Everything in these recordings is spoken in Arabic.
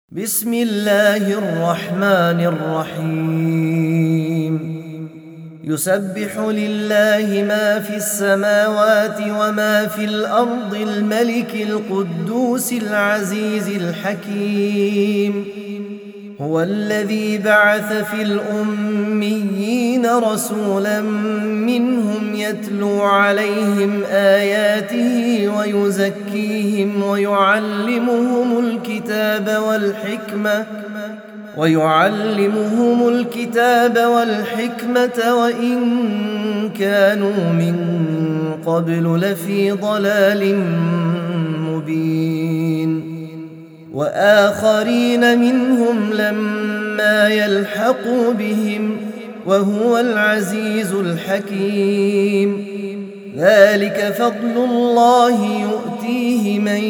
بسم الله الرحمن الرحيم. يسبح لله ما في السماوات وما في الأرض الملك القدوس العزيز الحكيم. هو الذي بعث في الأميين رسولا منهم يتلو عليهم آياته ويزكيهم ويعلمهم الكتاب والحكمة وإن كانوا من قبل لفي ضلال مبين. وآخرين منهم لما يلحقوا بهم وهو العزيز الحكيم. ذلك فضل الله يؤتيه من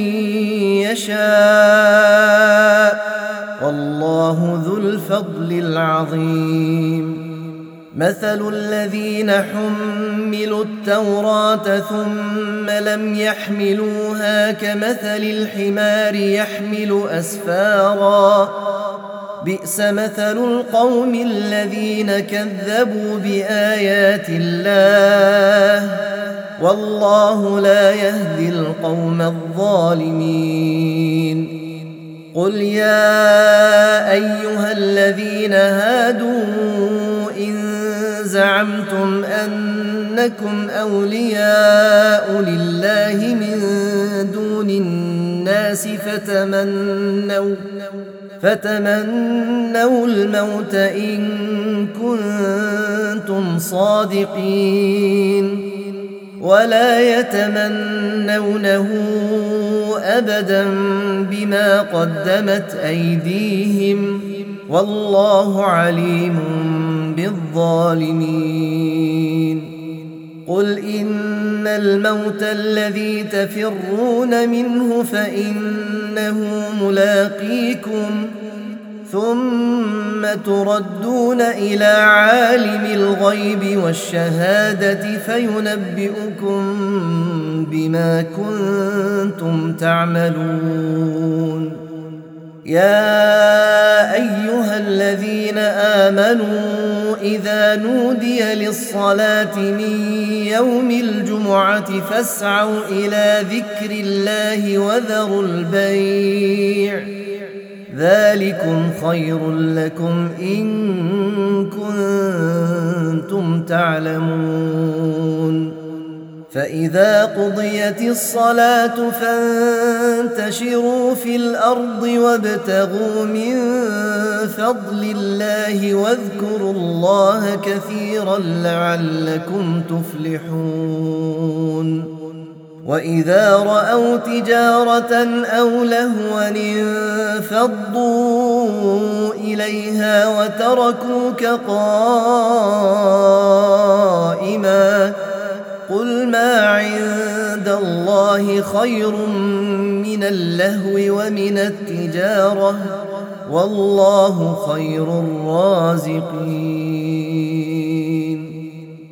يشاء والله ذو الفضل العظيم. مثل الذين حملوا التوراة ثم لم يحملوها كمثل الحمار يحمل أسفارا بئس مثل القوم الذين كذبوا بآيات الله والله لا يهدي القوم الظالمين. قل يا أيها الذين هادوا إن زعمتم أنكم أولياء لله من دون الناس فتمنوا الموت إن كنتم صادقين ولا يتمنونه أبدا بما قدمت أيديهم والله عليم بالظالمين. قل إن الموت الذي تفرون منه فإنه ملاقيكم ثم تردون إلى عالم الغيب والشهادة فينبئكم بما كنتم تعملون. يا أيها الذين آمنوا إذا نودي للصلاة من يوم الجمعة فاسعوا إلى ذكر الله وذروا البيع ذلكم خير لكم إن كنتم تعلمون. فإذا قضيت الصلاة فانتشروا في الأرض وابتغوا من فضل الله واذكروا الله كثيرا لعلكم تفلحون. وإذا رأوا تجارة أو لهوا انفضوا إليها وتركوك قائما قل ما عند الله خير من اللهو ومن التجارة والله خير الرازقين.